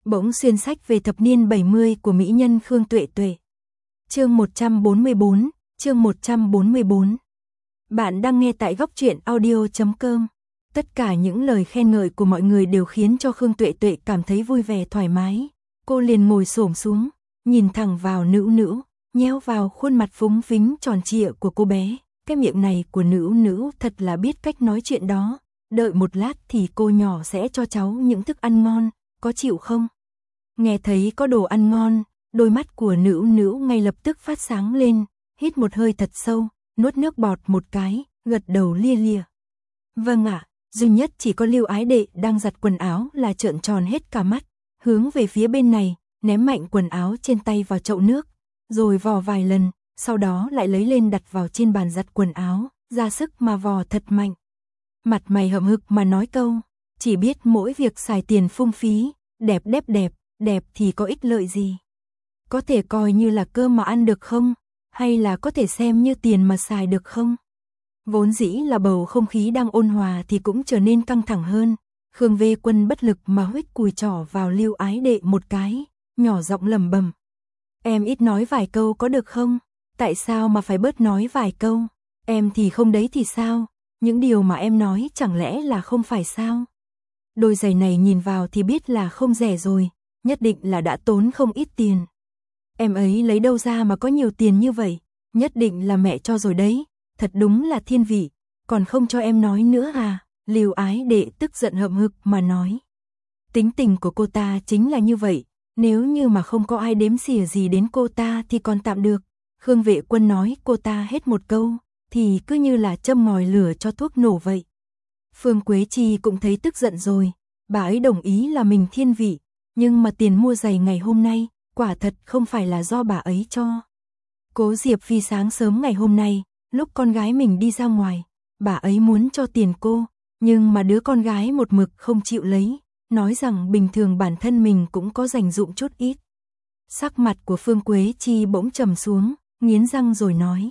Bỗng xuyên sách về thập niên 70 của mỹ nhân Khương Tuệ Tuệ. Chương 144. Bạn đang nghe tại góc truyện audio.com. Tất cả những lời khen ngợi của mọi người đều khiến cho Khương Tuệ Tuệ cảm thấy vui vẻ thoải mái. Cô liền ngồi xổm xuống, nhìn thẳng vào Nữu Nữu, nhéo vào khuôn mặt phúng phính tròn trịa của cô bé. Cái miệng này của Nữu Nữu thật là biết cách nói chuyện đó. Đợi một lát thì cô nhỏ sẽ cho cháu những thức ăn ngon, có chịu không? Nghe thấy có đồ ăn ngon, đôi mắt của Nữu Nữu ngay lập tức phát sáng lên, hít một hơi thật sâu, nuốt nước bọt một cái, gật đầu lia lịa. Vâng ạ, duy nhất chỉ có Lưu Ái Đệ đang giặt quần áo là trợn tròn hết cả mắt, hướng về phía bên này, ném mạnh quần áo trên tay vào chậu nước, rồi vò vài lần, sau đó lại lấy lên đặt vào trên bàn giặt quần áo, ra sức mà vò thật mạnh. Mặt mày hậm hực mà nói câu, chỉ biết mỗi việc xài tiền phung phí, đẹp thì có ích lợi gì? Có thể coi như là cơm mà ăn được không? Hay là có thể xem như tiền mà xài được không? Vốn dĩ là bầu không khí đang ôn hòa thì cũng trở nên căng thẳng hơn. Khương Vê Quân bất lực mà huých cùi trỏ vào Lưu Ái Đệ một cái, nhỏ giọng lẩm bẩm. Em ít nói vài câu có được không? Tại sao mà phải bớt nói vài câu? Em thì không đấy thì sao? Những điều mà em nói chẳng lẽ là không phải sao? Đôi giày này nhìn vào thì biết là không rẻ rồi, nhất định là đã tốn không ít tiền. Em ấy lấy đâu ra mà có nhiều tiền như vậy? Nhất định là mẹ cho rồi đấy, thật đúng là thiên vị, còn không cho em nói nữa à? Lưu Ái Đệ tức giận hậm hực mà nói. Tính tình của cô ta chính là như vậy, nếu như mà không có ai đếm xỉa gì đến cô ta thì còn tạm được. Khương Vệ Quân nói cô ta hết một câu, thì cứ như là châm ngòi lửa cho thuốc nổ vậy. Phương Quế Chi cũng thấy tức giận rồi, bà ấy đồng ý là mình thiên vị, nhưng mà tiền mua giày ngày hôm nay, quả thật không phải là do bà ấy cho. Cố Diệp Phi sáng sớm ngày hôm nay, lúc con gái mình đi ra ngoài, bà ấy muốn cho tiền cô, nhưng mà đứa con gái một mực không chịu lấy, nói rằng bình thường bản thân mình cũng có dành dụm chút ít. Sắc mặt của Phương Quế Chi bỗng trầm xuống, nghiến răng rồi nói.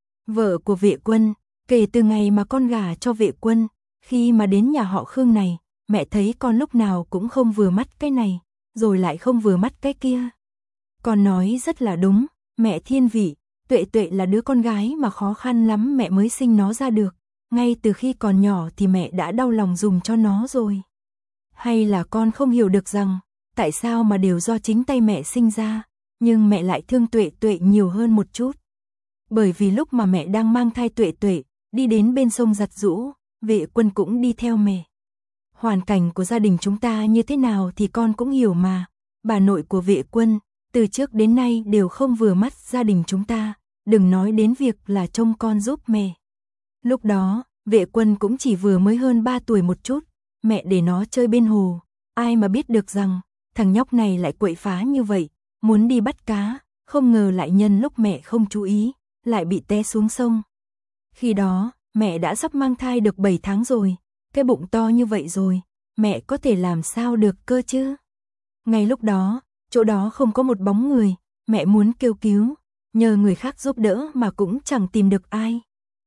Vợ của Vệ Quân, kể từ ngày mà con gả cho Vệ Quân, khi mà đến nhà họ Khương này, mẹ thấy con lúc nào cũng không vừa mắt cái này, rồi lại không vừa mắt cái kia. Con nói rất là đúng, mẹ thiên vị, Tuệ Tuệ là đứa con gái mà khó khăn lắm mẹ mới sinh nó ra được, ngay từ khi còn nhỏ thì mẹ đã đau lòng dùng cho nó rồi. Hay là con không hiểu được rằng, tại sao mà đều do chính tay mẹ sinh ra, nhưng mẹ lại thương Tuệ Tuệ nhiều hơn một chút. Bởi vì lúc mà mẹ đang mang thai Tuệ Tuệ, đi đến bên sông giặt giũ, Vệ Quân cũng đi theo mẹ. Hoàn cảnh của gia đình chúng ta như thế nào thì con cũng hiểu mà, bà nội của Vệ Quân, từ trước đến nay đều không vừa mắt gia đình chúng ta, đừng nói đến việc là trông con giúp mẹ. Lúc đó, Vệ Quân cũng chỉ vừa mới hơn 3 tuổi một chút, mẹ để nó chơi bên hồ, ai mà biết được rằng, thằng nhóc này lại quậy phá như vậy, muốn đi bắt cá, không ngờ lại nhân lúc mẹ không chú ý, lại bị té xuống sông. Khi đó, mẹ đã sắp mang thai được 7 tháng rồi, cái bụng to như vậy rồi, mẹ có thể làm sao được cơ chứ? Ngay lúc đó, chỗ đó không có một bóng người, mẹ muốn kêu cứu, nhờ người khác giúp đỡ mà cũng chẳng tìm được ai.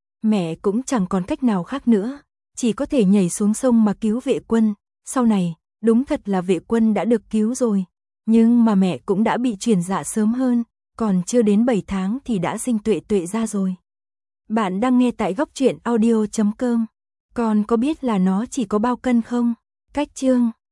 Mẹ cũng chẳng còn cách nào khác nữa, chỉ có thể nhảy xuống sông mà cứu Vệ Quân. Sau này, đúng thật là Vệ Quân đã được cứu rồi, nhưng mà mẹ cũng đã bị chuyển dạ sớm hơn, còn chưa đến 7 tháng thì đã sinh Tuệ Tuệ ra rồi. Bạn đang nghe tại góc truyện audio.com. Con có biết là nó chỉ có bao cân không? Cách chương